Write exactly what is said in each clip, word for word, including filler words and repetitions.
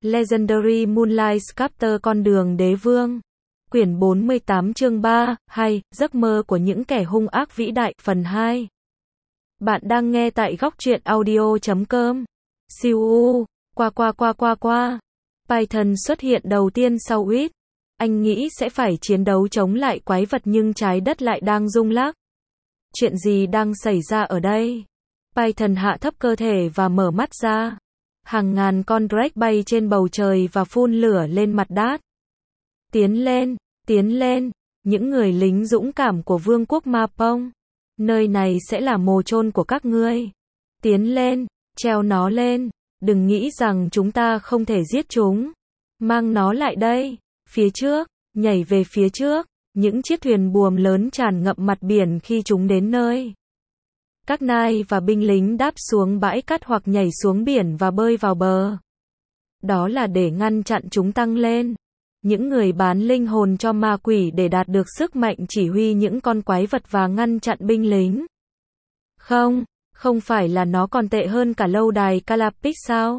Legendary Moonlight Chapter Con đường đế vương. Quyển bốn mươi tám chương ba, hay, giấc mơ của những kẻ hung ác vĩ đại, phần hai. Bạn đang nghe tại góc truyện audio chấm com. Siêu u, qua qua qua qua qua. Python xuất hiện đầu tiên sau Wit. Anh nghĩ sẽ phải chiến đấu chống lại quái vật nhưng trái đất lại đang rung lắc. Chuyện gì đang xảy ra ở đây? Python hạ thấp cơ thể và mở mắt ra. Hàng ngàn con Drake bay trên bầu trời và phun lửa lên mặt đất. Tiến lên, tiến lên, những người lính dũng cảm của vương quốc Ma Pông. Nơi này sẽ là mồ chôn của các ngươi. Tiến lên, treo nó lên, đừng nghĩ rằng chúng ta không thể giết chúng. Mang nó lại đây, phía trước, nhảy về phía trước, những chiếc thuyền buồm lớn tràn ngập mặt biển khi chúng đến nơi. Các nai và binh lính đáp xuống bãi cát hoặc nhảy xuống biển và bơi vào bờ. Đó là để ngăn chặn chúng tăng lên. Những người bán linh hồn cho ma quỷ để đạt được sức mạnh chỉ huy những con quái vật và ngăn chặn binh lính. Không, không phải là nó còn tệ hơn cả lâu đài Calapix sao?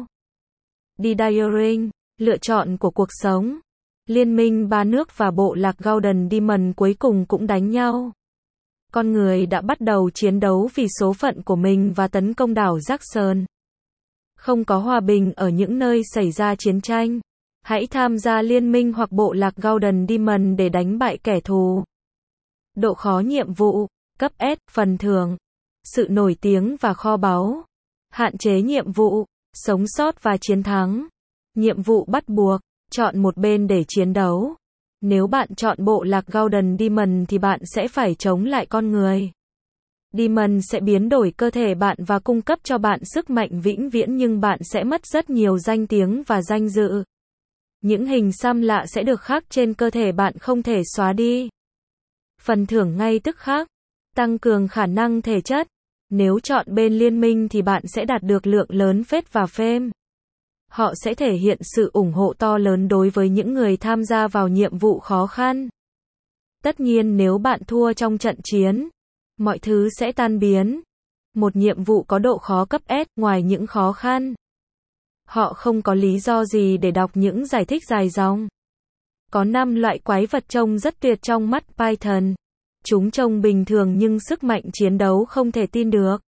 Didyring, lựa chọn của cuộc sống. Liên minh ba nước và bộ lạc Golden Demon cuối cùng cũng đánh nhau. Con người đã bắt đầu chiến đấu vì số phận của mình và tấn công đảo Jackson. Không có hòa bình ở những nơi xảy ra chiến tranh. Hãy tham gia liên minh hoặc bộ lạc Golden Demon để đánh bại kẻ thù. Độ khó nhiệm vụ, cấp S, phần thưởng, sự nổi tiếng và kho báu. Hạn chế nhiệm vụ, sống sót và chiến thắng. Nhiệm vụ bắt buộc, chọn một bên để chiến đấu. Nếu bạn chọn bộ lạc Golden Demon thì bạn sẽ phải chống lại con người. Demon sẽ biến đổi cơ thể bạn và cung cấp cho bạn sức mạnh vĩnh viễn nhưng bạn sẽ mất rất nhiều danh tiếng và danh dự. Những hình xăm lạ sẽ được khắc trên cơ thể bạn không thể xóa đi. Phần thưởng ngay tức khắc, tăng cường khả năng thể chất. Nếu chọn bên liên minh thì bạn sẽ đạt được lượng lớn phết và phêm. Họ sẽ thể hiện sự ủng hộ to lớn đối với những người tham gia vào nhiệm vụ khó khăn. Tất nhiên nếu bạn thua trong trận chiến, mọi thứ sẽ tan biến. Một nhiệm vụ có độ khó cấp S, ngoài những khó khăn. Họ không có lý do gì để đọc những giải thích dài dòng. Có năm loại quái vật trông rất tuyệt trong mắt Python. Chúng trông bình thường nhưng sức mạnh chiến đấu không thể tin được.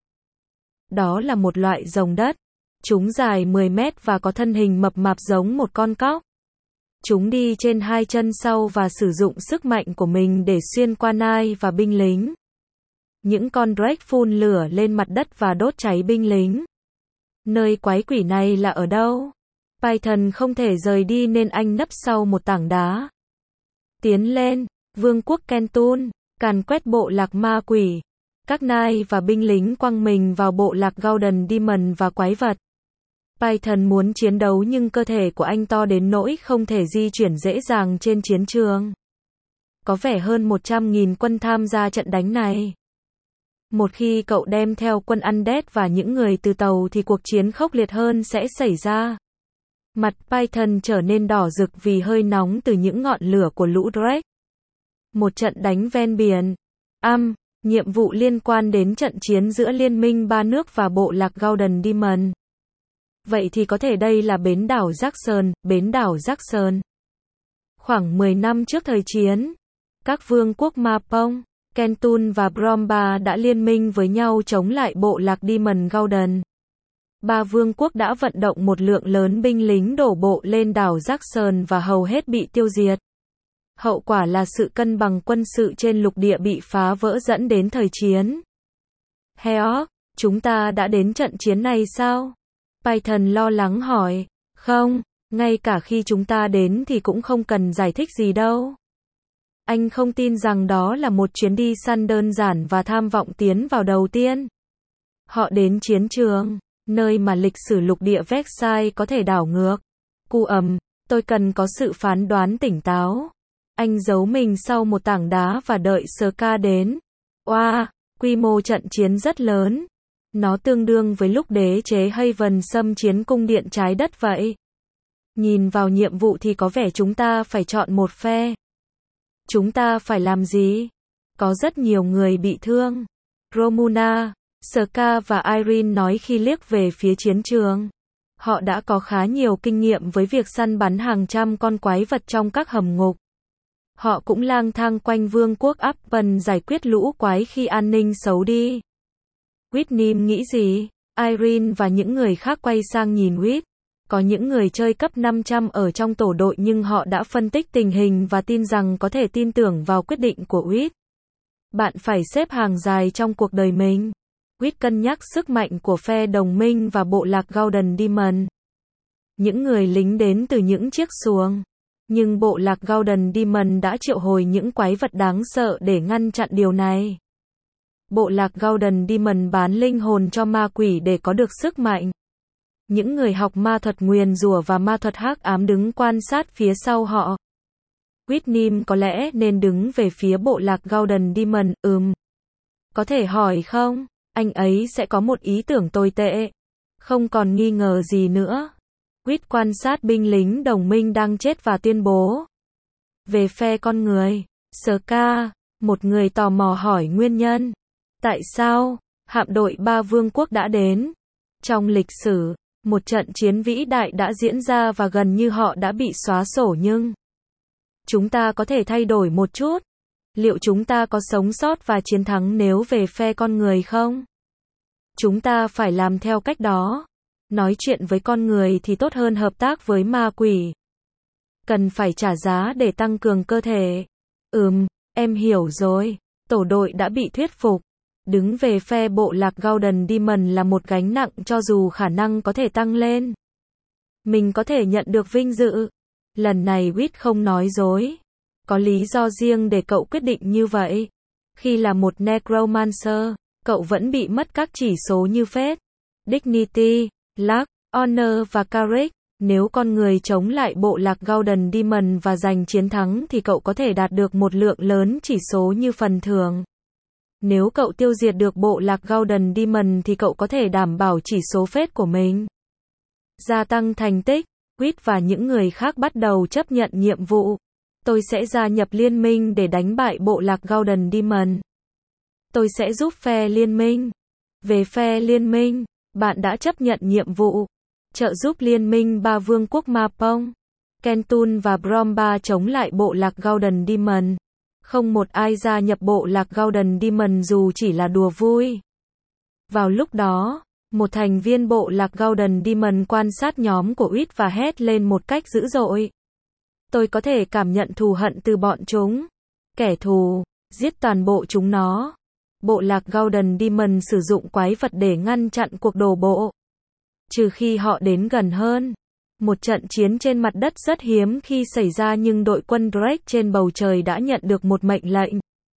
Đó là một loại rồng đất. Chúng dài mười mét và có thân hình mập mạp giống một con cóc. Chúng đi trên hai chân sau và sử dụng sức mạnh của mình để xuyên qua nai và binh lính. Những con Drake phun lửa lên mặt đất và đốt cháy binh lính. Nơi quái quỷ này là ở đâu? Python không thể rời đi nên anh nấp sau một tảng đá. Tiến lên, vương quốc Kentun, càn quét bộ lạc ma quỷ. Các nai và binh lính quăng mình vào bộ lạc Golden Demon và quái vật. Python muốn chiến đấu nhưng cơ thể của anh to đến nỗi không thể di chuyển dễ dàng trên chiến trường. Có vẻ hơn một trăm nghìn quân tham gia trận đánh này. Một khi cậu đem theo quân Undead và những người từ tàu thì cuộc chiến khốc liệt hơn sẽ xảy ra. Mặt Python trở nên đỏ rực vì hơi nóng từ những ngọn lửa của lũ Drake. Một trận đánh ven biển. Âm, nhiệm vụ liên quan đến trận chiến giữa liên minh ba nước và bộ lạc Golden Demon. Vậy thì có thể đây là bến đảo Jackson, bến đảo Jackson. Khoảng mười năm trước thời chiến, các vương quốc Ma Pông, Kentun và Bromba đã liên minh với nhau chống lại bộ lạc Demon Golden. Ba vương quốc đã vận động một lượng lớn binh lính đổ bộ lên đảo Jackson và hầu hết bị tiêu diệt. Hậu quả là sự cân bằng quân sự trên lục địa bị phá vỡ dẫn đến thời chiến. Heok, chúng ta đã đến trận chiến này sao? Python lo lắng hỏi. Không, ngay cả khi chúng ta đến thì cũng không cần giải thích gì đâu. Anh không tin rằng đó là một chuyến đi săn đơn giản và tham vọng tiến vào đầu tiên. Họ đến chiến trường, nơi mà lịch sử lục địa Vexai có thể đảo ngược. Cu ầm, tôi cần có sự phán đoán tỉnh táo. Anh giấu mình sau một tảng đá và đợi Ska đến. Oa, wow, quy mô trận chiến rất lớn. Nó tương đương với lúc đế chế Haven xâm chiến cung điện trái đất vậy. Nhìn vào nhiệm vụ thì có vẻ chúng ta phải chọn một phe. Chúng ta phải làm gì? Có rất nhiều người bị thương. Romuna, Ska và Irene nói khi liếc về phía chiến trường. Họ đã có khá nhiều kinh nghiệm với việc săn bắn hàng trăm con quái vật trong các hầm ngục. Họ cũng lang thang quanh vương quốc Aspen giải quyết lũ quái khi an ninh xấu đi. Whitney nghĩ gì? Irene và những người khác quay sang nhìn Whit. Có những người chơi cấp năm trăm ở trong tổ đội nhưng họ đã phân tích tình hình và tin rằng có thể tin tưởng vào quyết định của Whit. Bạn phải xếp hàng dài trong cuộc đời mình. Whit cân nhắc sức mạnh của phe đồng minh và bộ lạc Golden Demon. Những người lính đến từ những chiếc xuồng. Nhưng bộ lạc Golden Demon đã triệu hồi những quái vật đáng sợ để ngăn chặn điều này. Bộ lạc Golden Demon bán linh hồn cho ma quỷ để có được sức mạnh. Những người học ma thuật nguyền rủa và ma thuật hắc ám đứng quan sát phía sau họ. Whitney có lẽ nên đứng về phía bộ lạc Golden Demon, ừm. Có thể hỏi không? Anh ấy sẽ có một ý tưởng tồi tệ. Không còn nghi ngờ gì nữa. Whit quan sát binh lính đồng minh đang chết và tuyên bố. Về phe con người, Ska, một người tò mò hỏi nguyên nhân. Tại sao, hạm đội ba vương quốc đã đến? Trong lịch sử, một trận chiến vĩ đại đã diễn ra và gần như họ đã bị xóa sổ nhưng chúng ta có thể thay đổi một chút. Liệu chúng ta có sống sót và chiến thắng nếu về phe con người không? Chúng ta phải làm theo cách đó. Nói chuyện với con người thì tốt hơn hợp tác với ma quỷ. Cần phải trả giá để tăng cường cơ thể. Ừm, em hiểu rồi. Tổ đội đã bị thuyết phục. Đứng về phe bộ lạc Golden Demon là một gánh nặng cho dù khả năng có thể tăng lên. Mình có thể nhận được vinh dự. Lần này Whit không nói dối. Có lý do riêng để cậu quyết định như vậy. Khi là một Necromancer, cậu vẫn bị mất các chỉ số như Faith, Dignity, Luck, Honor và Courage. Nếu con người chống lại bộ lạc Golden Demon và giành chiến thắng thì cậu có thể đạt được một lượng lớn chỉ số như phần thưởng. Nếu cậu tiêu diệt được bộ lạc Golden Demon thì cậu có thể đảm bảo chỉ số phết của mình. Gia tăng thành tích, Whit và những người khác bắt đầu chấp nhận nhiệm vụ. Tôi sẽ gia nhập liên minh để đánh bại bộ lạc Golden Demon. Tôi sẽ giúp phe liên minh. Về phe liên minh, bạn đã chấp nhận nhiệm vụ. Trợ giúp liên minh ba vương quốc Mapong, Kentun và Bromba chống lại bộ lạc Golden Demon. Không một ai gia nhập bộ lạc Golden Demon dù chỉ là đùa vui. Vào lúc đó, một thành viên bộ lạc Golden Demon quan sát nhóm của Whit và hét lên một cách dữ dội. Tôi có thể cảm nhận thù hận từ bọn chúng. Kẻ thù, giết toàn bộ chúng nó. Bộ lạc Golden Demon sử dụng quái vật để ngăn chặn cuộc đổ bộ. Trừ khi họ đến gần hơn. Một trận chiến trên mặt đất rất hiếm khi xảy ra nhưng đội quân Drake trên bầu trời đã nhận được một mệnh lệnh.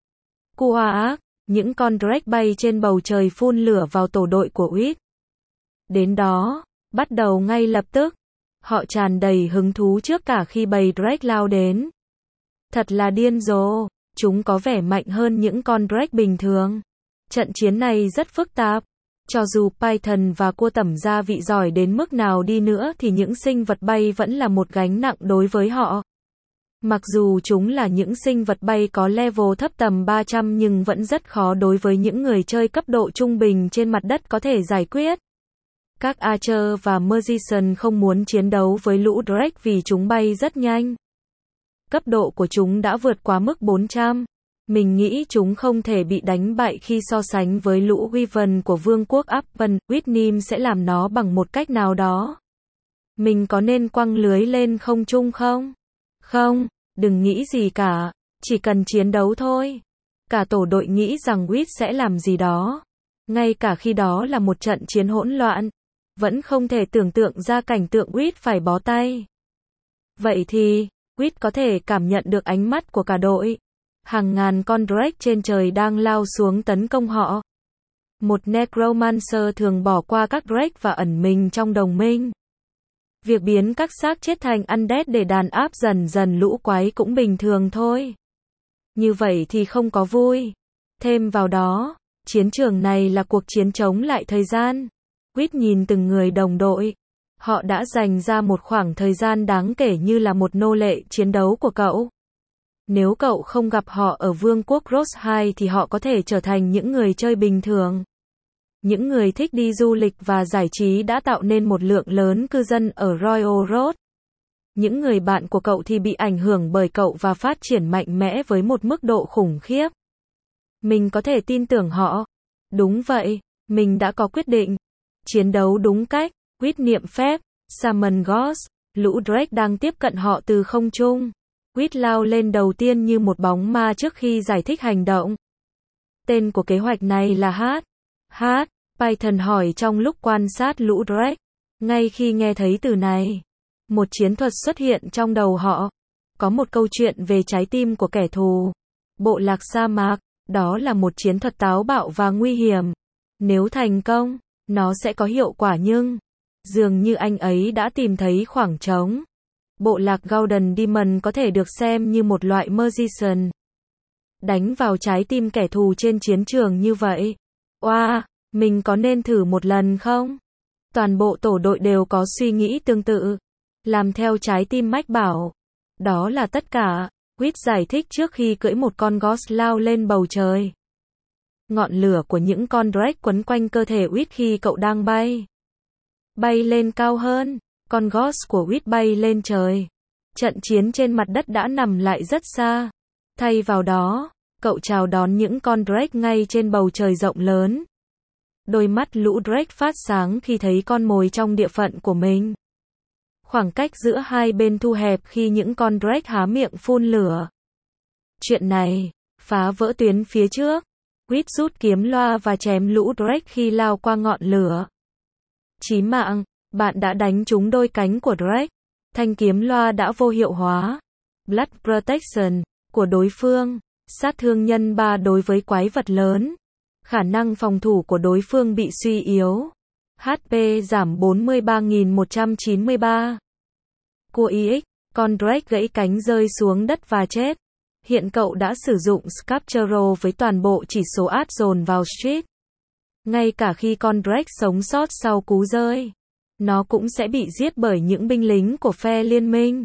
Kuaak, những con Drake bay trên bầu trời phun lửa vào tổ đội của Whit. Đến đó, bắt đầu ngay lập tức. Họ tràn đầy hứng thú trước cả khi bầy Drake lao đến. Thật là điên rồ, chúng có vẻ mạnh hơn những con Drake bình thường. Trận chiến này rất phức tạp. Cho dù Python và cua tẩm gia vị giỏi đến mức nào đi nữa thì những sinh vật bay vẫn là một gánh nặng đối với họ. Mặc dù chúng là những sinh vật bay có level thấp tầm ba trăm nhưng vẫn rất khó đối với những người chơi cấp độ trung bình trên mặt đất có thể giải quyết. Các Archer và Magician không muốn chiến đấu với lũ Drake vì chúng bay rất nhanh. Cấp độ của chúng đã vượt quá mức bốn trăm. Mình nghĩ chúng không thể bị đánh bại khi so sánh với lũ Wyvern của vương quốc Aspen. Whitney sẽ làm nó bằng một cách nào đó. Mình có nên quăng lưới lên không trung không? Không, đừng nghĩ gì cả. Chỉ cần chiến đấu thôi. Cả tổ đội nghĩ rằng Whit sẽ làm gì đó. Ngay cả khi đó là một trận chiến hỗn loạn. Vẫn không thể tưởng tượng ra cảnh tượng Whit phải bó tay. Vậy thì, Whit có thể cảm nhận được ánh mắt của cả đội. Hàng ngàn con Drake trên trời đang lao xuống tấn công họ. Một Necromancer thường bỏ qua các Drake và ẩn mình trong đồng minh. Việc biến các xác chết thành undead để đàn áp dần dần lũ quái cũng bình thường thôi. Như vậy thì không có vui. Thêm vào đó, chiến trường này là cuộc chiến chống lại thời gian. Whit nhìn từng người đồng đội. Họ đã dành ra một khoảng thời gian đáng kể như là một nô lệ chiến đấu của cậu. Nếu cậu không gặp họ ở vương quốc Rose hai thì họ có thể trở thành những người chơi bình thường. Những người thích đi du lịch và giải trí đã tạo nên một lượng lớn cư dân ở Royal Road. Những người bạn của cậu thì bị ảnh hưởng bởi cậu và phát triển mạnh mẽ với một mức độ khủng khiếp. Mình có thể tin tưởng họ. Đúng vậy, mình đã có quyết định. Chiến đấu đúng cách, Quýt niệm phép, Summon Ghost, lũ Drake đang tiếp cận họ từ không trung. Quýt lao lên đầu tiên như một bóng ma trước khi giải thích hành động. Tên của kế hoạch này là Hát. Hát, Python hỏi trong lúc quan sát lũ Drake. Ngay khi nghe thấy từ này, một chiến thuật xuất hiện trong đầu họ. Có một câu chuyện về trái tim của kẻ thù. Bộ lạc sa mạc, đó là một chiến thuật táo bạo và nguy hiểm. Nếu thành công, nó sẽ có hiệu quả nhưng dường như anh ấy đã tìm thấy khoảng trống. Bộ lạc Golden Demon có thể được xem như một loại magician. Đánh vào trái tim kẻ thù trên chiến trường như vậy. Oa, wow, mình có nên thử một lần không? Toàn bộ tổ đội đều có suy nghĩ tương tự. Làm theo trái tim mách bảo. Đó là tất cả, Quýt giải thích trước khi cưỡi một con Ghost lao lên bầu trời. Ngọn lửa của những con Drake quấn quanh cơ thể Quýt khi cậu đang bay. Bay lên cao hơn, con Ghost của Quýt bay lên trời. Trận chiến trên mặt đất đã nằm lại rất xa. Thay vào đó, cậu chào đón những con Drake ngay trên bầu trời rộng lớn. Đôi mắt lũ Drake phát sáng khi thấy con mồi trong địa phận của mình. Khoảng cách giữa hai bên thu hẹp khi những con Drake há miệng phun lửa. Chuyện này phá vỡ tuyến phía trước. Quýt rút kiếm loa và chém lũ Drake khi lao qua ngọn lửa. Chí mạng, bạn đã đánh trúng đôi cánh của Drake. Thanh kiếm loa đã vô hiệu hóa. Blood Protection của đối phương, sát thương nhân ba đối với quái vật lớn. Khả năng phòng thủ của đối phương bị suy yếu. hát pê giảm bốn mươi ba nghìn một trăm chín mươi ba. Cua i ích, con Drake gãy cánh rơi xuống đất và chết. Hiện cậu đã sử dụng Sculptural với toàn bộ chỉ số át dồn vào Street. Ngay cả khi con Drake sống sót sau cú rơi, nó cũng sẽ bị giết bởi những binh lính của phe liên minh.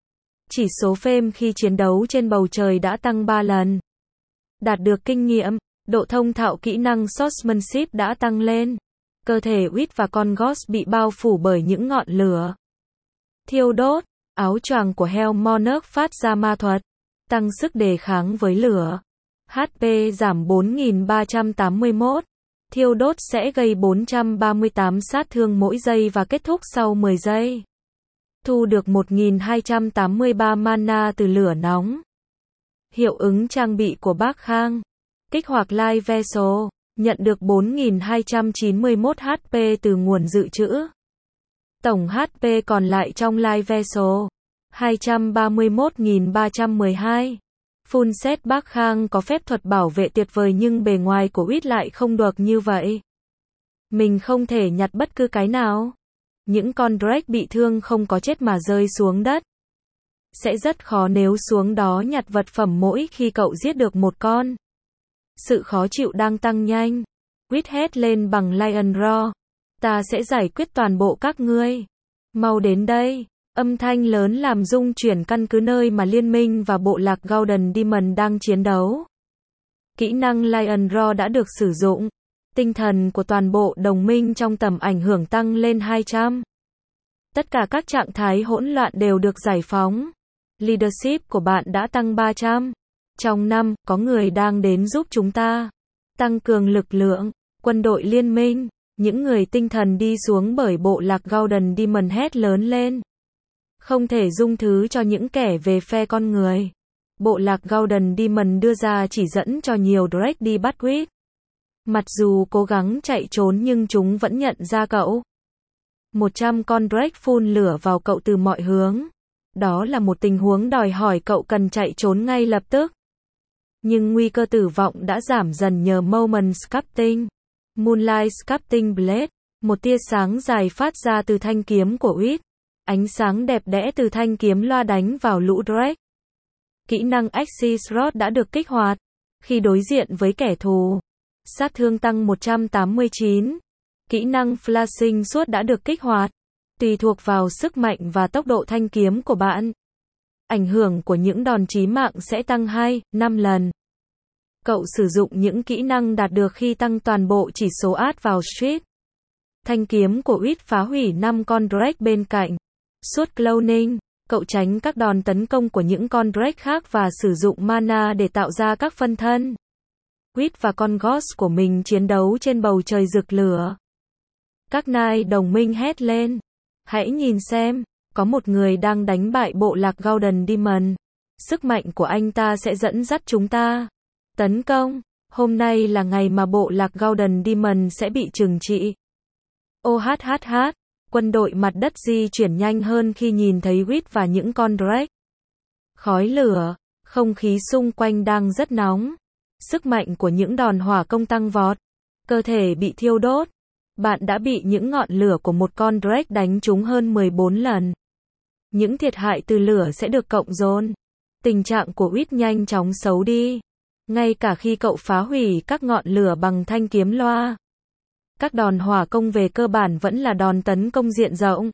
Chỉ số Fame khi chiến đấu trên bầu trời đã tăng ba lần. Đạt được kinh nghiệm, độ thông thạo kỹ năng Swordsmanship đã tăng lên. Cơ thể Quýt và con Ghost bị bao phủ bởi những ngọn lửa. Thiêu đốt, áo choàng của Hell Monarch phát ra ma thuật, tăng sức đề kháng với lửa. hát pê giảm bốn nghìn ba trăm tám mươi mốt. Thiêu đốt sẽ gây bốn trăm ba mươi tám sát thương mỗi giây và kết thúc sau mười giây. Thu được một nghìn hai trăm tám mươi ba mana từ lửa nóng. Hiệu ứng trang bị của Bác Khang. Kích hoạt Live Vessel, nhận được bốn nghìn hai trăm chín mươi mốt hát pê từ nguồn dự trữ. Tổng hát pê còn lại trong Live Vessel, hai trăm ba mươi mốt nghìn ba trăm mười hai. Full set Bác Khang có phép thuật bảo vệ tuyệt vời nhưng bề ngoài của Quýt lại không được như vậy. Mình không thể nhặt bất cứ cái nào. Những con Drake bị thương không có chết mà rơi xuống đất. Sẽ rất khó nếu xuống đó nhặt vật phẩm mỗi khi cậu giết được một con. Sự khó chịu đang tăng nhanh. Quýt hét lên bằng Lion Roar. Ta sẽ giải quyết toàn bộ các ngươi. Mau đến đây. Âm thanh lớn làm rung chuyển căn cứ nơi mà liên minh và bộ lạc Golden Demon đang chiến đấu. Kỹ năng Lion Roar đã được sử dụng. Tinh thần của toàn bộ đồng minh trong tầm ảnh hưởng tăng lên hai trăm. Tất cả các trạng thái hỗn loạn đều được giải phóng. Leadership của bạn đã tăng ba trăm. Trong năm, có người đang đến giúp chúng ta. Tăng cường lực lượng, quân đội liên minh, những người tinh thần đi xuống bởi bộ lạc Golden Demon hét lớn lên. Không thể dung thứ cho những kẻ về phe con người. Bộ lạc Golden Demon đưa ra chỉ dẫn cho nhiều Drake đi bắt Quýt. Mặc dù cố gắng chạy trốn nhưng chúng vẫn nhận ra cậu. một trăm con Drake phun lửa vào cậu từ mọi hướng. Đó là một tình huống đòi hỏi cậu cần chạy trốn ngay lập tức. Nhưng nguy cơ tử vong đã giảm dần nhờ Moment Sculpting. Moonlight Sculpting Blade, một tia sáng dài phát ra từ thanh kiếm của Quýt. Ánh sáng đẹp đẽ từ thanh kiếm loa đánh vào lũ Drake. Kỹ năng Axis Rod đã được kích hoạt. Khi đối diện với kẻ thù, sát thương tăng một trăm tám mươi chín. Kỹ năng Flashing Sword đã được kích hoạt. Tùy thuộc vào sức mạnh và tốc độ thanh kiếm của bạn, ảnh hưởng của những đòn chí mạng sẽ tăng hai, năm lần. Cậu sử dụng những kỹ năng đạt được khi tăng toàn bộ chỉ số át vào street. Thanh kiếm của Uýt phá hủy năm con Drake bên cạnh. Suốt cloning, cậu tránh các đòn tấn công của những con Drake khác và sử dụng mana để tạo ra các phân thân. Uýt và con Ghost của mình chiến đấu trên bầu trời rực lửa. Các nai đồng minh hét lên. Hãy nhìn xem, có một người đang đánh bại bộ lạc Golden Demon. Sức mạnh của anh ta sẽ dẫn dắt chúng ta. Tấn công, hôm nay là ngày mà bộ lạc Golden Demon sẽ bị trừng trị. Ô hát hát hát, quân đội mặt đất di chuyển nhanh hơn khi nhìn thấy Uýt và những con Drake. Khói lửa, không khí xung quanh đang rất nóng. Sức mạnh của những đòn hỏa công tăng vọt. Cơ thể bị thiêu đốt. Bạn đã bị những ngọn lửa của một con Drake đánh trúng hơn mười bốn lần. Những thiệt hại từ lửa sẽ được cộng dồn. Tình trạng của Uýt nhanh chóng xấu đi. Ngay cả khi cậu phá hủy các ngọn lửa bằng thanh kiếm loa. Các đòn hỏa công về cơ bản vẫn là đòn tấn công diện rộng.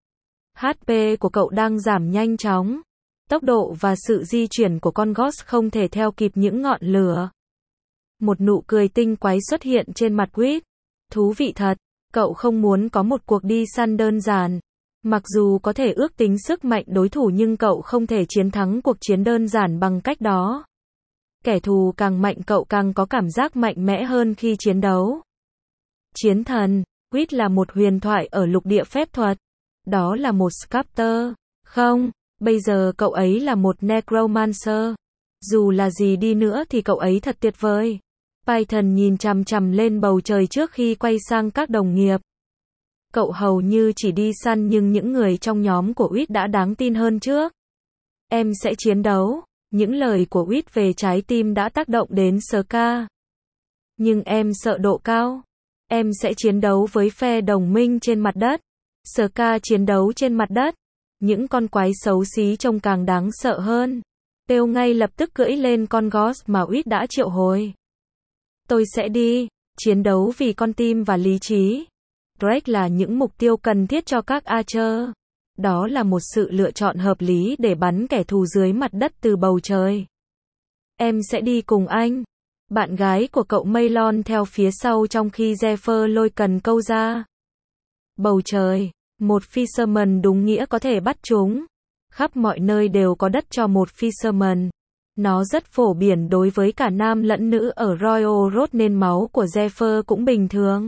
hát pê của cậu đang giảm nhanh chóng. Tốc độ và sự di chuyển của con Ghost không thể theo kịp những ngọn lửa. Một nụ cười tinh quái xuất hiện trên mặt Uýt. Thú vị thật, cậu không muốn có một cuộc đi săn đơn giản. Mặc dù có thể ước tính sức mạnh đối thủ nhưng cậu không thể chiến thắng cuộc chiến đơn giản bằng cách đó. Kẻ thù càng mạnh cậu càng có cảm giác mạnh mẽ hơn khi chiến đấu. Chiến thần, Uýt là một huyền thoại ở lục địa phép thuật. Đó là một sculptor. Không, bây giờ cậu ấy là một necromancer. Dù là gì đi nữa thì cậu ấy thật tuyệt vời. Python nhìn chằm chằm lên bầu trời trước khi quay sang các đồng nghiệp. Cậu hầu như chỉ đi săn nhưng những người trong nhóm của Uýt đã đáng tin hơn trước. Em sẽ chiến đấu. Những lời của Uýt về trái tim đã tác động đến Ska. Nhưng em sợ độ cao. Em sẽ chiến đấu với phe đồng minh trên mặt đất. Ska chiến đấu trên mặt đất. Những con quái xấu xí trông càng đáng sợ hơn. Têu ngay lập tức cưỡi lên con Ghost mà Uýt đã triệu hồi. Tôi sẽ đi, chiến đấu vì con tim và lý trí. Drake là những mục tiêu cần thiết cho các Archer. Đó là một sự lựa chọn hợp lý để bắn kẻ thù dưới mặt đất từ bầu trời. Em sẽ đi cùng anh. Bạn gái của cậu Maylon theo phía sau trong khi Zephyr lôi cần câu ra. Bầu trời, một fisherman đúng nghĩa có thể bắt chúng. Khắp mọi nơi đều có đất cho một fisherman. Nó rất phổ biến đối với cả nam lẫn nữ ở Royal Road nên máu của Zephyr cũng bình thường.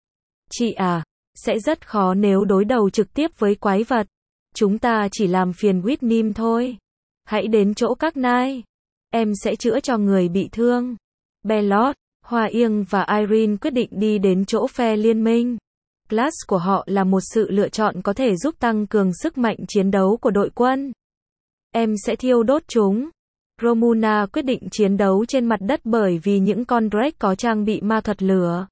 Chị à, sẽ rất khó nếu đối đầu trực tiếp với quái vật. Chúng ta chỉ làm phiền Whitney thôi. Hãy đến chỗ các nai. Em sẽ chữa cho người bị thương. Bellot, Hoa Yên và Irene quyết định đi đến chỗ phe liên minh. Class của họ là một sự lựa chọn có thể giúp tăng cường sức mạnh chiến đấu của đội quân. Em sẽ thiêu đốt chúng. Romuna quyết định chiến đấu trên mặt đất bởi vì những con Drake có trang bị ma thuật lửa.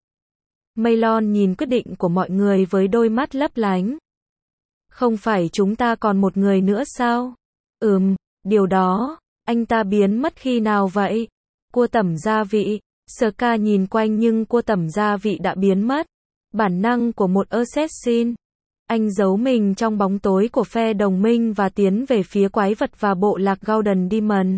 Maylon nhìn quyết định của mọi người với đôi mắt lấp lánh. Không phải chúng ta còn một người nữa sao? Ừm, điều đó, anh ta biến mất khi nào vậy? Cua tẩm gia vị. Ska nhìn quanh nhưng cua tẩm gia vị đã biến mất. Bản năng của một assassin. Anh giấu mình trong bóng tối của phe đồng minh và tiến về phía quái vật và bộ lạc Golden Demon.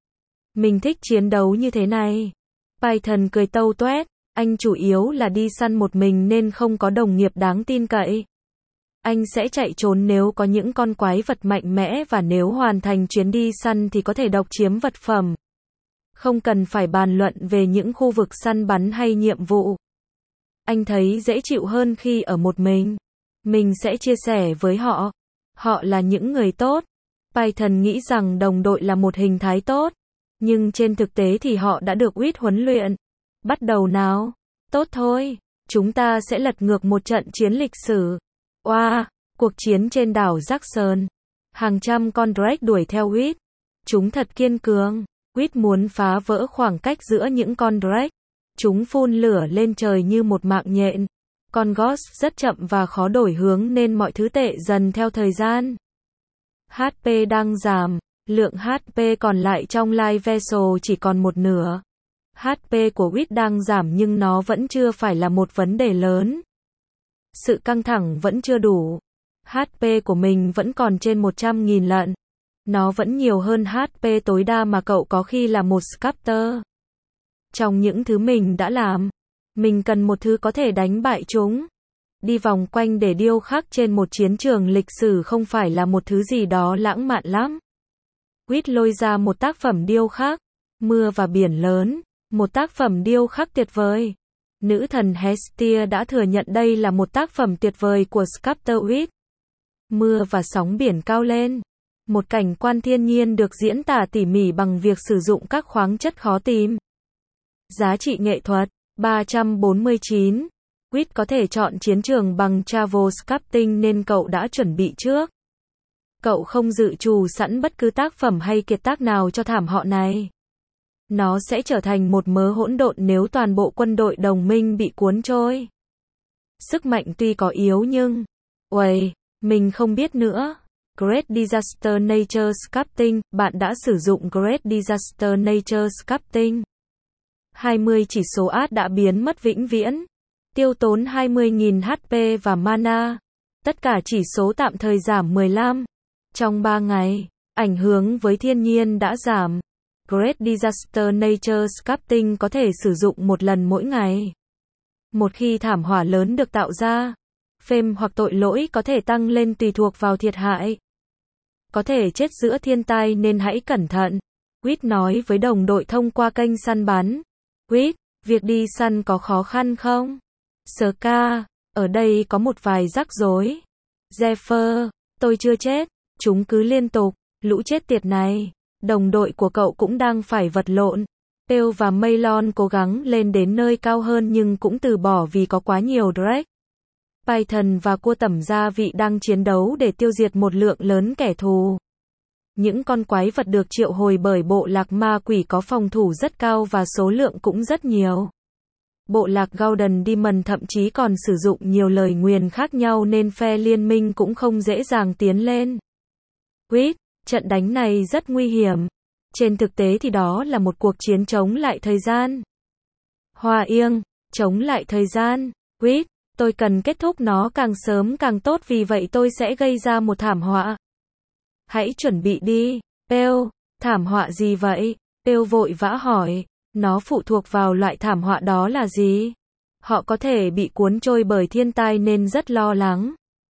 Mình thích chiến đấu như thế này. Python cười tâu toét. Anh chủ yếu là đi săn một mình nên không có đồng nghiệp đáng tin cậy. Anh sẽ chạy trốn nếu có những con quái vật mạnh mẽ và nếu hoàn thành chuyến đi săn thì có thể độc chiếm vật phẩm. Không cần phải bàn luận về những khu vực săn bắn hay nhiệm vụ. Anh thấy dễ chịu hơn khi ở một mình. Mình sẽ chia sẻ với họ. Họ là những người tốt. Python nghĩ rằng đồng đội là một hình thái tốt. Nhưng trên thực tế thì họ đã được Uýt huấn luyện. Bắt đầu nào. Tốt thôi. Chúng ta sẽ lật ngược một trận chiến lịch sử. Oa, wow, cuộc chiến trên đảo Jackson. Hàng trăm con Drake đuổi theo Uýt. Chúng thật kiên cường. Uýt muốn phá vỡ khoảng cách giữa những con Drake. Chúng phun lửa lên trời như một mạng nhện. Con Ghost rất chậm và khó đổi hướng nên mọi thứ tệ dần theo thời gian. hát pê đang giảm. Lượng hát pê còn lại trong Live Vessel chỉ còn một nửa. hát pê của Uýt đang giảm nhưng nó vẫn chưa phải là một vấn đề lớn. Sự căng thẳng vẫn chưa đủ. hát pê của mình vẫn còn trên một trăm nghìn lận. Nó vẫn nhiều hơn hát pê tối đa mà cậu có khi là một sculptor. Trong những thứ mình đã làm, mình cần một thứ có thể đánh bại chúng. Đi vòng quanh để điêu khắc trên một chiến trường lịch sử không phải là một thứ gì đó lãng mạn lắm. Quýt lôi ra một tác phẩm điêu khắc, mưa và biển lớn, một tác phẩm điêu khắc tuyệt vời. Nữ thần Hestia đã thừa nhận đây là một tác phẩm tuyệt vời của sculptor Quýt. Mưa và sóng biển cao lên. Một cảnh quan thiên nhiên được diễn tả tỉ mỉ bằng việc sử dụng các khoáng chất khó tìm. Giá trị nghệ thuật, ba trăm bốn mươi chín. Quýt có thể chọn chiến trường bằng travel sculpting nên cậu đã chuẩn bị trước. Cậu không dự trù sẵn bất cứ tác phẩm hay kiệt tác nào cho thảm họa này. Nó sẽ trở thành một mớ hỗn độn nếu toàn bộ quân đội đồng minh bị cuốn trôi. Sức mạnh tuy có yếu nhưng... Uầy, mình không biết nữa. Great Disaster Nature Sculpting, bạn đã sử dụng Great Disaster Nature Sculpting. hai mươi chỉ số át đã biến mất vĩnh viễn. Tiêu tốn hai mươi nghìn H P và mana. Tất cả chỉ số tạm thời giảm mười lăm. Trong ba ngày, ảnh hưởng với thiên nhiên đã giảm. Great Disaster Nature Sculpting có thể sử dụng một lần mỗi ngày. Một khi thảm họa lớn được tạo ra, phêm hoặc tội lỗi có thể tăng lên tùy thuộc vào thiệt hại. Có thể chết giữa thiên tai nên hãy cẩn thận. Quýt nói với đồng đội thông qua kênh săn bắn. Quýt, việc đi săn có khó khăn không? Ska, ở đây có một vài rắc rối. Zephyr, tôi chưa chết. Chúng cứ liên tục. Lũ chết tiệt này. Đồng đội của cậu cũng đang phải vật lộn. Pale và Maylon cố gắng lên đến nơi cao hơn nhưng cũng từ bỏ vì có quá nhiều Drake. Python và cua tẩm gia vị đang chiến đấu để tiêu diệt một lượng lớn kẻ thù. Những con quái vật được triệu hồi bởi bộ lạc ma quỷ có phòng thủ rất cao và số lượng cũng rất nhiều. Bộ lạc Golden Demon thậm chí còn sử dụng nhiều lời nguyền khác nhau nên phe liên minh cũng không dễ dàng tiến lên. Quýt, trận đánh này rất nguy hiểm. Trên thực tế thì đó là một cuộc chiến chống lại thời gian. Hoa Yên, chống lại thời gian. Quýt, tôi cần kết thúc nó càng sớm càng tốt vì vậy tôi sẽ gây ra một thảm họa. Hãy chuẩn bị đi. Pale, thảm họa gì vậy? Pale vội vã hỏi. Nó phụ thuộc vào loại thảm họa đó là gì? Họ có thể bị cuốn trôi bởi thiên tai nên rất lo lắng.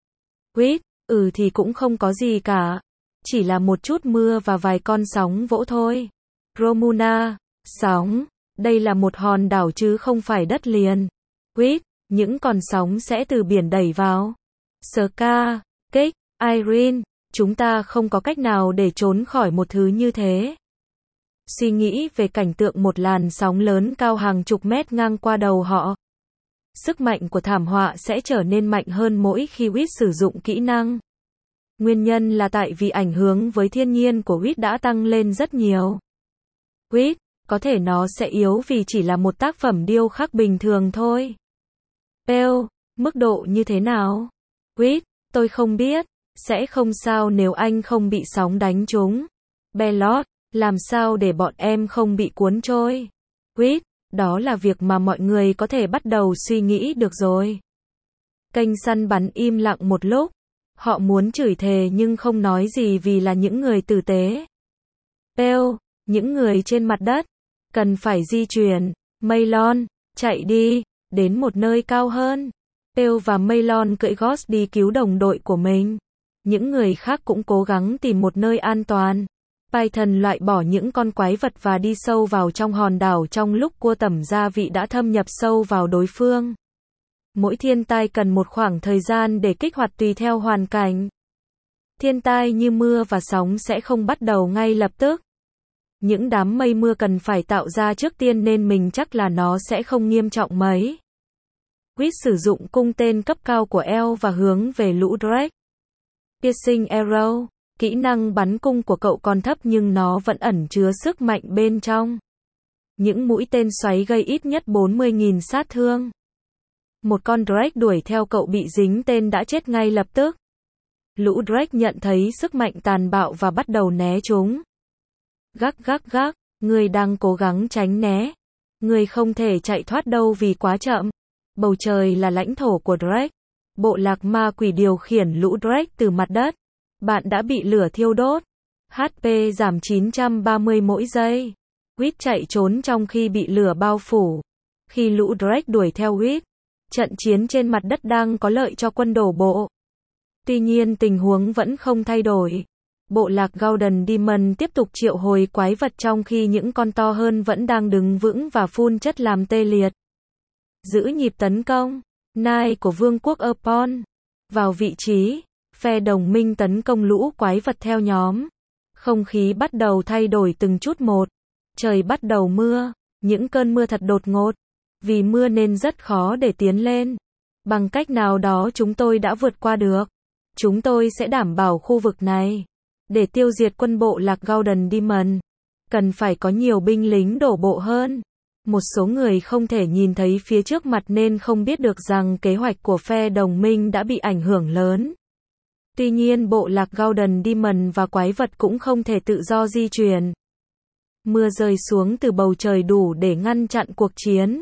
Quýt, ừ thì cũng không có gì cả. Chỉ là một chút mưa và vài con sóng vỗ thôi. Romuna, sóng. Đây là một hòn đảo chứ không phải đất liền. Quýt, những con sóng sẽ từ biển đẩy vào. Ska, Kích, Irene, chúng ta không có cách nào để trốn khỏi một thứ như thế. Suy nghĩ về cảnh tượng một làn sóng lớn cao hàng chục mét ngang qua đầu họ. Sức mạnh của thảm họa sẽ trở nên mạnh hơn mỗi khi Quýt sử dụng kỹ năng. Nguyên nhân là tại vì ảnh hưởng với thiên nhiên của Quýt đã tăng lên rất nhiều. Quýt, có thể nó sẽ yếu vì chỉ là một tác phẩm điêu khắc bình thường thôi. Pale, mức độ như thế nào? Quýt, tôi không biết. Sẽ không sao nếu anh không bị sóng đánh trúng. Bellot, làm sao để bọn em không bị cuốn trôi? Quýt, đó là việc mà mọi người có thể bắt đầu suy nghĩ được rồi. Kênh săn bắn im lặng một lúc. Họ muốn chửi thề nhưng không nói gì vì là những người tử tế. Pale, những người trên mặt đất, cần phải di chuyển. Maylon, chạy đi, đến một nơi cao hơn. Pale và Maylon cưỡi Ghost đi cứu đồng đội của mình. Những người khác cũng cố gắng tìm một nơi an toàn. Python loại bỏ những con quái vật và đi sâu vào trong hòn đảo trong lúc cua tẩm gia vị đã thâm nhập sâu vào đối phương. Mỗi thiên tai cần một khoảng thời gian để kích hoạt tùy theo hoàn cảnh. Thiên tai như mưa và sóng sẽ không bắt đầu ngay lập tức. Những đám mây mưa cần phải tạo ra trước tiên nên mình chắc là nó sẽ không nghiêm trọng mấy. Quýt sử dụng cung tên cấp cao của El và hướng về lũ Drake. Piercing Arrow, kỹ năng bắn cung của cậu còn thấp nhưng nó vẫn ẩn chứa sức mạnh bên trong. Những mũi tên xoáy gây ít nhất bốn mươi nghìn sát thương. Một con Drake đuổi theo cậu bị dính tên đã chết ngay lập tức. Lũ Drake nhận thấy sức mạnh tàn bạo và bắt đầu né chúng. Gác gác gác, người đang cố gắng tránh né. Người không thể chạy thoát đâu vì quá chậm. Bầu trời là lãnh thổ của Drake. Bộ lạc ma quỷ điều khiển lũ Drake từ mặt đất. Bạn đã bị lửa thiêu đốt. H P giảm chín trăm ba mươi mỗi giây. Whit chạy trốn trong khi bị lửa bao phủ. Khi lũ Drake đuổi theo Whit, trận chiến trên mặt đất đang có lợi cho quân đổ bộ. Tuy nhiên tình huống vẫn không thay đổi. Bộ lạc Golden Demon tiếp tục triệu hồi quái vật trong khi những con to hơn vẫn đang đứng vững và phun chất làm tê liệt. Giữ nhịp tấn công. Knight của Vương quốc Upon. Vào vị trí. Phe đồng minh tấn công lũ quái vật theo nhóm. Không khí bắt đầu thay đổi từng chút một. Trời bắt đầu mưa. Những cơn mưa thật đột ngột. Vì mưa nên rất khó để tiến lên. Bằng cách nào đó chúng tôi đã vượt qua được. Chúng tôi sẽ đảm bảo khu vực này. Để tiêu diệt quân bộ lạc Golden Demon, cần phải có nhiều binh lính đổ bộ hơn. Một số người không thể nhìn thấy phía trước mặt nên không biết được rằng kế hoạch của phe đồng minh đã bị ảnh hưởng lớn. Tuy nhiên bộ lạc Golden Demon và quái vật cũng không thể tự do di chuyển. Mưa rơi xuống từ bầu trời đủ để ngăn chặn cuộc chiến.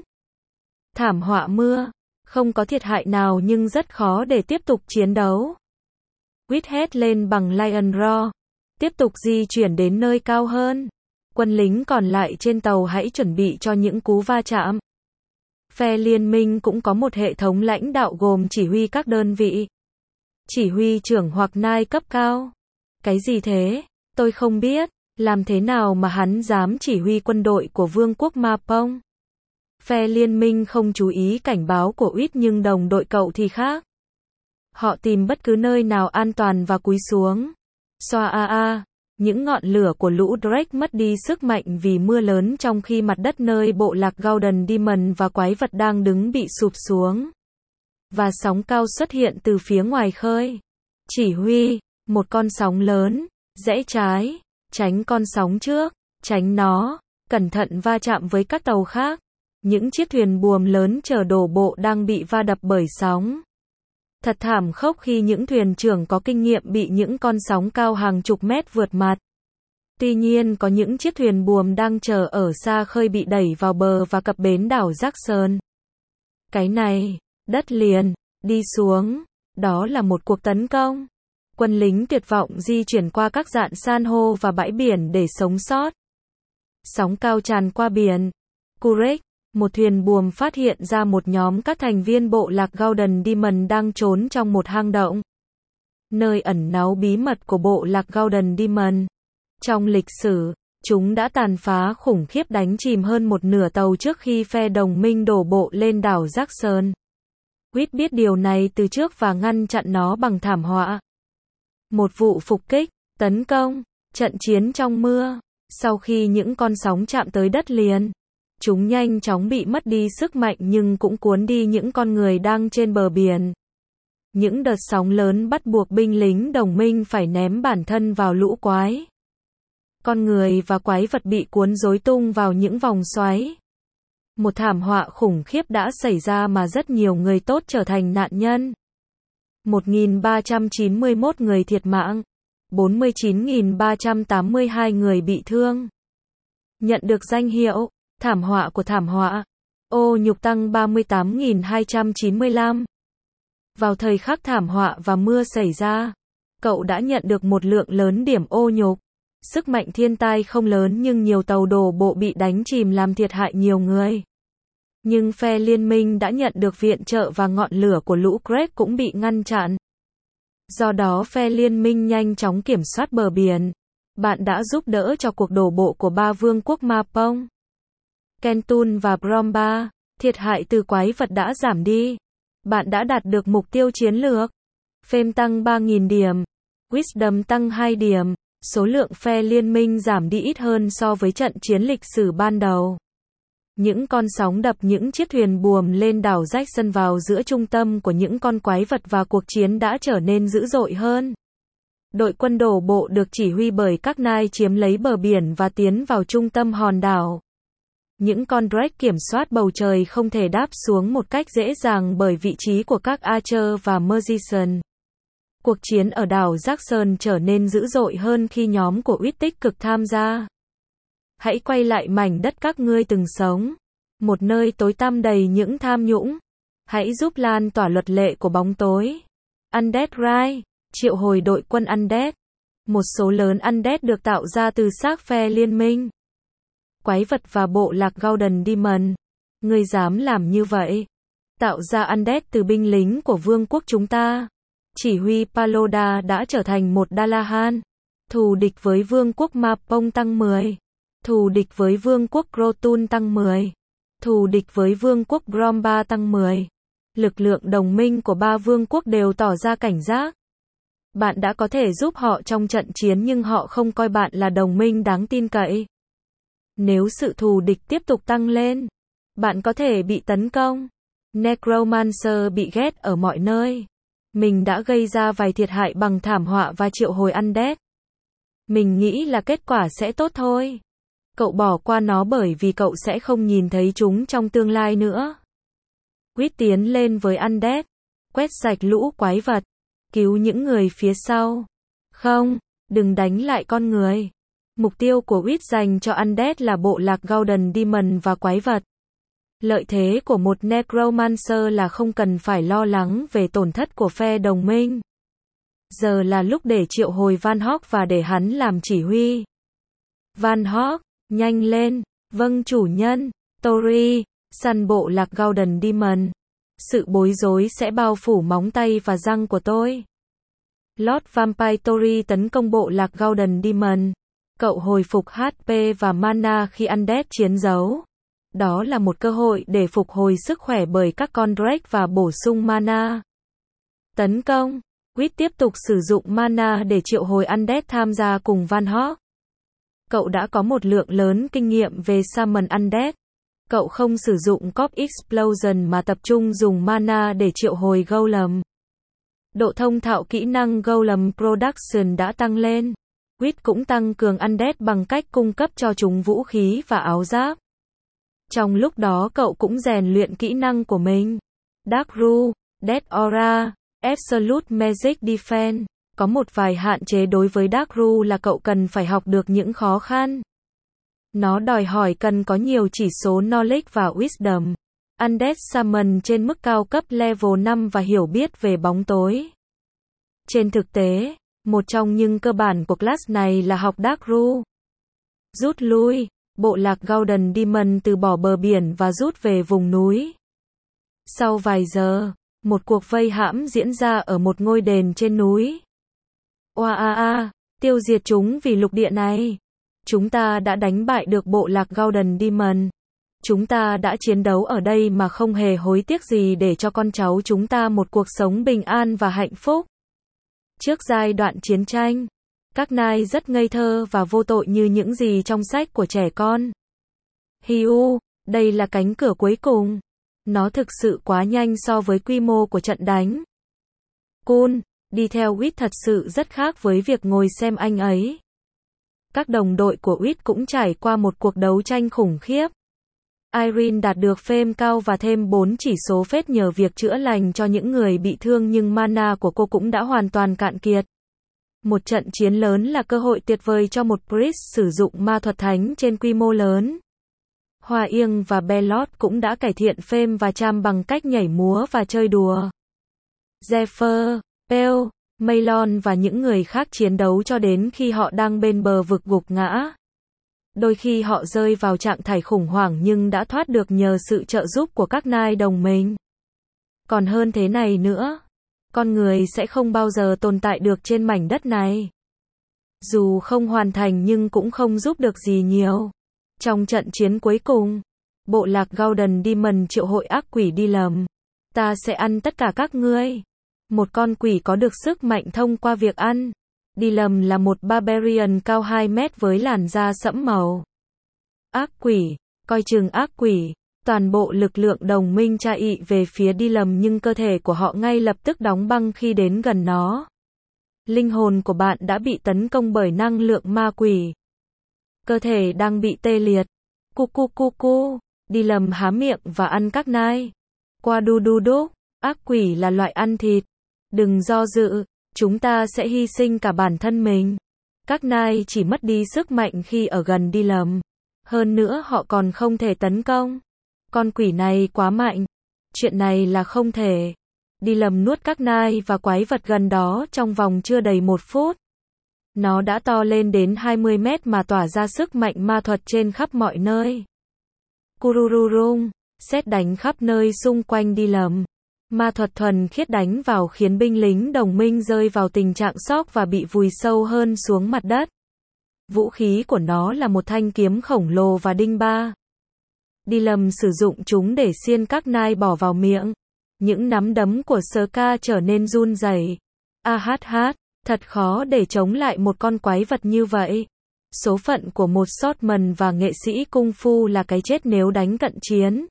Thảm họa mưa. Không có thiệt hại nào nhưng rất khó để tiếp tục chiến đấu. Whit hét lên bằng Lion Roar. Tiếp tục di chuyển đến nơi cao hơn. Quân lính còn lại trên tàu hãy chuẩn bị cho những cú va chạm. Phe liên minh cũng có một hệ thống lãnh đạo gồm chỉ huy các đơn vị. Chỉ huy trưởng hoặc nai cấp cao. Cái gì thế? Tôi không biết. Làm thế nào mà hắn dám chỉ huy quân đội của Vương quốc Ma Pong? Phe liên minh không chú ý cảnh báo của Whit nhưng đồng đội cậu thì khác. Họ tìm bất cứ nơi nào an toàn và cúi xuống. Xoa a a. Những ngọn lửa của lũ Drake mất đi sức mạnh vì mưa lớn trong khi mặt đất nơi bộ lạc Golden Demon và quái vật đang đứng bị sụp xuống. Và sóng cao xuất hiện từ phía ngoài khơi. Chỉ huy. Một con sóng lớn. Rẽ trái. Tránh con sóng trước. Tránh nó. Cẩn thận va chạm với các tàu khác. Những chiếc thuyền buồm lớn chở đổ bộ đang bị va đập bởi sóng. Thật thảm khốc khi những thuyền trưởng có kinh nghiệm bị những con sóng cao hàng chục mét vượt mặt. Tuy nhiên có những chiếc thuyền buồm đang chờ ở xa khơi bị đẩy vào bờ và cập bến đảo Jackson. Cái này, đất liền, đi xuống, đó là một cuộc tấn công. Quân lính tuyệt vọng di chuyển qua các dạn san hô và bãi biển để sống sót. Sóng cao tràn qua biển. Kurek, một thuyền buồm phát hiện ra một nhóm các thành viên bộ lạc Golden Demon đang trốn trong một hang động. Nơi ẩn náu bí mật của bộ lạc Golden Demon. Trong lịch sử, chúng đã tàn phá khủng khiếp đánh chìm hơn một nửa tàu trước khi phe đồng minh đổ bộ lên đảo Jackson. Whit biết điều này từ trước và ngăn chặn nó bằng thảm họa. Một vụ phục kích, tấn công, trận chiến trong mưa. Sau khi những con sóng chạm tới đất liền, chúng nhanh chóng bị mất đi sức mạnh nhưng cũng cuốn đi những con người đang trên bờ biển. Những đợt sóng lớn bắt buộc binh lính đồng minh phải ném bản thân vào lũ quái. Con người và quái vật bị cuốn rối tung vào những vòng xoáy. Một thảm họa khủng khiếp đã xảy ra mà rất nhiều người tốt trở thành nạn nhân. một nghìn ba trăm chín mươi mốt người thiệt mạng, bốn mươi chín nghìn ba trăm tám mươi hai người bị thương. Nhận được danh hiệu thảm họa của thảm họa. Ô nhục tăng ba mươi tám nghìn hai trăm chín mươi lăm. Vào thời khắc thảm họa và mưa xảy ra, cậu đã nhận được một lượng lớn điểm ô nhục. Sức mạnh thiên tai không lớn nhưng nhiều tàu đổ bộ bị đánh chìm làm thiệt hại nhiều người. Nhưng phe liên minh đã nhận được viện trợ và ngọn lửa của lũ Drake cũng bị ngăn chặn. Do đó phe liên minh nhanh chóng kiểm soát bờ biển. Bạn đã giúp đỡ cho cuộc đổ bộ của ba vương quốc Ma Pong. Kentun và Bromba, thiệt hại từ quái vật đã giảm đi. Bạn đã đạt được mục tiêu chiến lược. Fame tăng ba nghìn điểm. Wisdom tăng hai điểm. Số lượng phe liên minh giảm đi ít hơn so với trận chiến lịch sử ban đầu. Những con sóng đập những chiếc thuyền buồm lên đảo Jackson vào giữa trung tâm của những con quái vật và cuộc chiến đã trở nên dữ dội hơn. Đội quân đổ bộ được chỉ huy bởi các nai chiếm lấy bờ biển và tiến vào trung tâm hòn đảo. Những con Drake kiểm soát bầu trời không thể đáp xuống một cách dễ dàng bởi vị trí của các Archer và Magician. Cuộc chiến ở đảo Jackson trở nên dữ dội hơn khi nhóm của Whit tích cực tham gia. Hãy quay lại mảnh đất các ngươi từng sống. Một nơi tối tăm đầy những tham nhũng. Hãy giúp lan tỏa luật lệ của bóng tối. Undead Rise, triệu hồi đội quân Undead. Một số lớn Undead được tạo ra từ xác phe liên minh. quái vật và bộ lạc Golden Demon. Ngươi dám làm như vậy? Tạo ra undead từ binh lính của vương quốc chúng ta. Chỉ huy Paloda đã trở thành một Dalahan. Thù địch với vương quốc Mapong tăng mười. Thù địch với vương quốc Crotun tăng mười. Thù địch với vương quốc Bromba tăng mười. Lực lượng đồng minh của ba vương quốc đều tỏ ra cảnh giác. Bạn đã có thể giúp họ trong trận chiến nhưng họ không coi bạn là đồng minh đáng tin cậy. Nếu sự thù địch tiếp tục tăng lên, bạn có thể bị tấn công. Necromancer bị ghét ở mọi nơi. Mình đã gây ra vài thiệt hại bằng thảm họa và triệu hồi undead. Mình nghĩ là kết quả sẽ tốt thôi. Cậu bỏ qua nó bởi vì cậu sẽ không nhìn thấy chúng trong tương lai nữa. Quýt tiến lên với undead, quét sạch lũ quái vật, cứu những người phía sau. Không, đừng đánh lại con người. Mục tiêu của Quýt dành cho undead là bộ lạc Golden Demon và quái vật. Lợi thế của một Necromancer là không cần phải lo lắng về tổn thất của phe đồng minh. Giờ là lúc để triệu hồi Van Hog và để hắn làm chỉ huy. Van Hog, nhanh lên. Vâng chủ nhân. Tori, săn bộ lạc Golden Demon. Sự bối rối sẽ bao phủ móng tay và răng của tôi. Lord Vampire Tori tấn công bộ lạc Golden Demon. Cậu hồi phục hát pê và mana khi undead chiến đấu. Đó là một cơ hội để phục hồi sức khỏe bởi các con Drake và bổ sung mana. Tấn công. Quýt tiếp tục sử dụng mana để triệu hồi undead tham gia cùng Van Hog. Cậu đã có một lượng lớn kinh nghiệm về summon undead. Cậu không sử dụng Corp Explosion mà tập trung dùng mana để triệu hồi Golem. Độ thông thạo kỹ năng Golem Production đã tăng lên. Quýt cũng tăng cường undead bằng cách cung cấp cho chúng vũ khí và áo giáp. Trong lúc đó cậu cũng rèn luyện kỹ năng của mình. Dark Ru, Death Aura, Absolute Magic Defense. Có một vài hạn chế đối với Dark Ru là cậu cần phải học được những khó khăn. Nó đòi hỏi cần có nhiều chỉ số Knowledge và Wisdom. Undead Summon trên mức cao cấp level năm và hiểu biết về bóng tối. Trên thực tế, một trong những cơ bản của class này là học Dark Ru. Rút lui. Bộ lạc Golden Demon từ bỏ bờ biển và rút về vùng núi. Sau vài giờ, một cuộc vây hãm diễn ra ở một ngôi đền trên núi. Oa a a, tiêu diệt chúng vì lục địa này. Chúng ta đã đánh bại được bộ lạc Golden Demon. Chúng ta đã chiến đấu ở đây mà không hề hối tiếc gì để cho con cháu chúng ta một cuộc sống bình an và hạnh phúc. Trước giai đoạn chiến tranh, các nai rất ngây thơ và vô tội như những gì trong sách của trẻ con. Hiu, đây là cánh cửa cuối cùng. Nó thực sự quá nhanh so với quy mô của trận đánh. Kun, đi theo Quýt thật sự rất khác với việc ngồi xem anh ấy. Các đồng đội của Quýt cũng trải qua một cuộc đấu tranh khủng khiếp. Irene đạt được phêm cao và thêm bốn chỉ số phết nhờ việc chữa lành cho những người bị thương nhưng mana của cô cũng đã hoàn toàn cạn kiệt. Một trận chiến lớn là cơ hội tuyệt vời cho một priest sử dụng ma thuật thánh trên quy mô lớn. Hoa Yên và Bellot cũng đã cải thiện phêm và cham bằng cách nhảy múa và chơi đùa. Zephyr, Pale, Maylon và những người khác chiến đấu cho đến khi họ đang bên bờ vực gục ngã. Đôi khi họ rơi vào trạng thái khủng hoảng nhưng đã thoát được nhờ sự trợ giúp của các nai đồng minh. Còn hơn thế này nữa, con người sẽ không bao giờ tồn tại được trên mảnh đất này. Dù không hoàn thành nhưng cũng không giúp được gì nhiều. Trong trận chiến cuối cùng, bộ lạc Golden Demon triệu hội ác quỷ đi lầm. Ta sẽ ăn tất cả các ngươi. Một con quỷ có được sức mạnh thông qua việc ăn. Đi lầm là một barbarian cao hai mét với làn da sẫm màu. Ác quỷ, coi chừng ác quỷ. Toàn bộ lực lượng đồng minh tra ị về phía đi lầm nhưng cơ thể của họ ngay lập tức đóng băng khi đến gần nó. Linh hồn của bạn đã bị tấn công bởi năng lượng ma quỷ. Cơ thể đang bị tê liệt. Cu cu cu cu. Đi lầm há miệng và ăn các nai. Qua đu đu đúc. Ác quỷ là loại ăn thịt. Đừng do dự. Chúng ta sẽ hy sinh cả bản thân mình. Các nai chỉ mất đi sức mạnh khi ở gần đi lầm. Hơn nữa họ còn không thể tấn công. Con quỷ này quá mạnh. Chuyện này là không thể. Đi lầm nuốt các nai và quái vật gần đó trong vòng chưa đầy một phút. Nó đã to lên đến hai mươi mét mà tỏa ra sức mạnh ma thuật trên khắp mọi nơi. Kurururung, sét đánh khắp nơi xung quanh đi lầm. Ma thuật thuần khiết đánh vào khiến binh lính đồng minh rơi vào tình trạng sốc và bị vùi sâu hơn xuống mặt đất. Vũ khí của nó là một thanh kiếm khổng lồ và đinh ba. Đi lầm sử dụng chúng để xiên các nai bỏ vào miệng. Những nắm đấm của Ska trở nên run rẩy. A hát hát, thật khó để chống lại một con quái vật như vậy. Số phận của một swordsman và nghệ sĩ cung phu là cái chết nếu đánh cận chiến.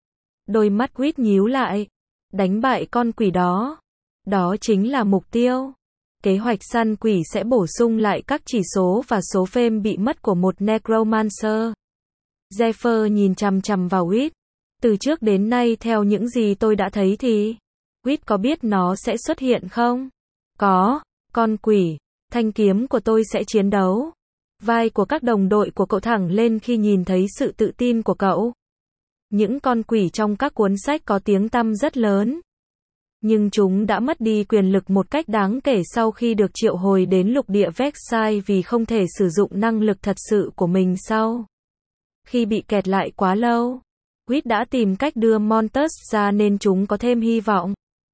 Đôi mắt Quýt nhíu lại. Đánh bại con quỷ đó. Đó chính là mục tiêu. Kế hoạch săn quỷ sẽ bổ sung lại các chỉ số và số phêm bị mất của một necromancer. Zephyr nhìn chằm chằm vào Quýt. Từ trước đến nay theo những gì tôi đã thấy thì, Quýt có biết nó sẽ xuất hiện không? Có, con quỷ, thanh kiếm của tôi sẽ chiến đấu. Vai của các đồng đội của cậu thẳng lên khi nhìn thấy sự tự tin của cậu. Những con quỷ trong các cuốn sách có tiếng tăm rất lớn. Nhưng chúng đã mất đi quyền lực một cách đáng kể sau khi được triệu hồi đến lục địa Vexai vì không thể sử dụng năng lực thật sự của mình sau. Khi bị kẹt lại quá lâu, Quýt đã tìm cách đưa Montus ra nên chúng có thêm hy vọng.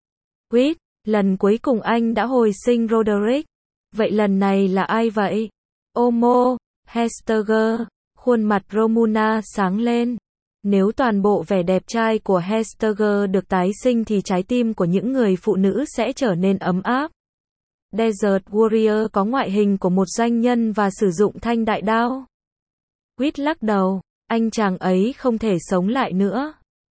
Quýt, lần cuối cùng anh đã hồi sinh Roderick. Vậy lần này là ai vậy? Omo, Hesteger, khuôn mặt Romuna sáng lên. Nếu toàn bộ vẻ đẹp trai của Hesteger được tái sinh thì trái tim của những người phụ nữ sẽ trở nên ấm áp. Desert Warrior có ngoại hình của một doanh nhân và sử dụng thanh đại đao. Quýt lắc đầu, anh chàng ấy không thể sống lại nữa.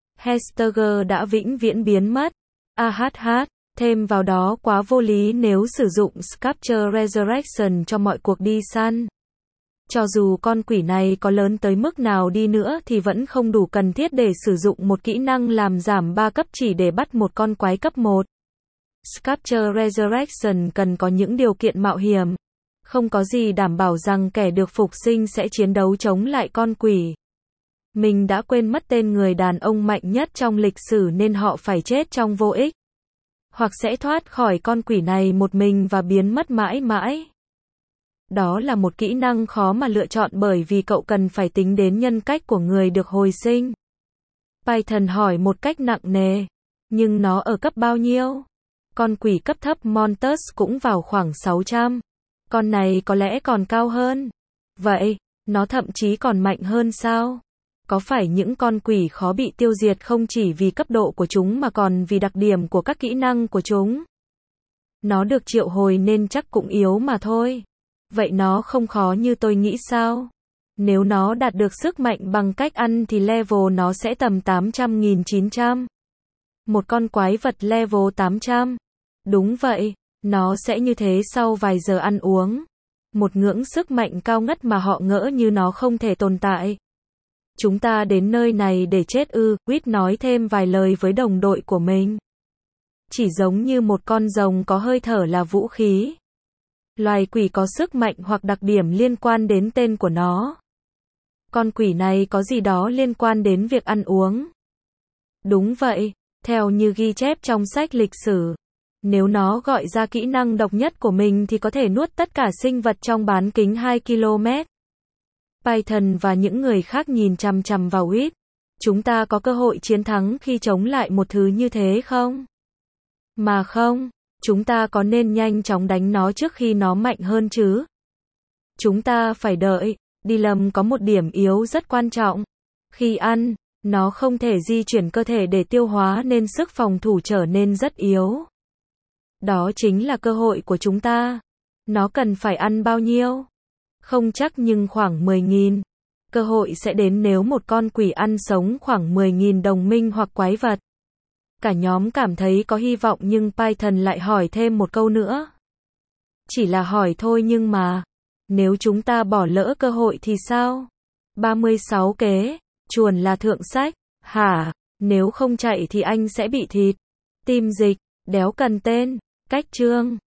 Hesteger đã vĩnh viễn biến mất. A hát hát, thêm vào đó quá vô lý nếu sử dụng Sculpture Resurrection cho mọi cuộc đi săn. Cho dù con quỷ này có lớn tới mức nào đi nữa thì vẫn không đủ cần thiết để sử dụng một kỹ năng làm giảm ba cấp chỉ để bắt một con quái cấp một. Sculpture Resurrection cần có những điều kiện mạo hiểm. Không có gì đảm bảo rằng kẻ được phục sinh sẽ chiến đấu chống lại con quỷ. Mình đã quên mất tên người đàn ông mạnh nhất trong lịch sử nên họ phải chết trong vô ích. Hoặc sẽ thoát khỏi con quỷ này một mình và biến mất mãi mãi. Đó là một kỹ năng khó mà lựa chọn bởi vì cậu cần phải tính đến nhân cách của người được hồi sinh. Python hỏi một cách nặng nề. Nhưng nó ở cấp bao nhiêu? Con quỷ cấp thấp Montus cũng vào khoảng sáu trăm. Con này có lẽ còn cao hơn. Vậy, nó thậm chí còn mạnh hơn sao? Có phải những con quỷ khó bị tiêu diệt không chỉ vì cấp độ của chúng mà còn vì đặc điểm của các kỹ năng của chúng? Nó được triệu hồi nên chắc cũng yếu mà thôi. Vậy nó không khó như tôi nghĩ sao? Nếu nó đạt được sức mạnh bằng cách ăn thì level nó sẽ tầm tám trăm nghìn chín trăm. Một con quái vật level tám trăm. Đúng vậy, nó sẽ như thế sau vài giờ ăn uống. Một ngưỡng sức mạnh cao ngất mà họ ngỡ như nó không thể tồn tại. Chúng ta đến nơi này để chết ư, Quýt nói thêm vài lời với đồng đội của mình. Chỉ giống như một con rồng có hơi thở là vũ khí. Loài quỷ có sức mạnh hoặc đặc điểm liên quan đến tên của nó. Con quỷ này có gì đó liên quan đến việc ăn uống. Đúng vậy, theo như ghi chép trong sách lịch sử. Nếu nó gọi ra kỹ năng độc nhất của mình thì có thể nuốt tất cả sinh vật trong bán kính hai ki lô mét. Python và những người khác nhìn chằm chằm vào Quýt. Chúng ta có cơ hội chiến thắng khi chống lại một thứ như thế không? Mà không, chúng ta có nên nhanh chóng đánh nó trước khi nó mạnh hơn chứ? Chúng ta phải đợi. Đi lầm có một điểm yếu rất quan trọng. Khi ăn, nó không thể di chuyển cơ thể để tiêu hóa nên sức phòng thủ trở nên rất yếu. Đó chính là cơ hội của chúng ta. Nó cần phải ăn bao nhiêu? Không chắc nhưng khoảng mười nghìn. Cơ hội sẽ đến nếu một con quỷ ăn sống khoảng mười nghìn đồng minh hoặc quái vật. Cả nhóm cảm thấy có hy vọng nhưng Python lại hỏi thêm một câu nữa. Chỉ là hỏi thôi nhưng mà, nếu chúng ta bỏ lỡ cơ hội thì sao? ba mươi sáu kế, chuồn là thượng sách. Hả? Nếu không chạy thì anh sẽ bị thịt. Tim dịch, đéo cần tên, cách chương.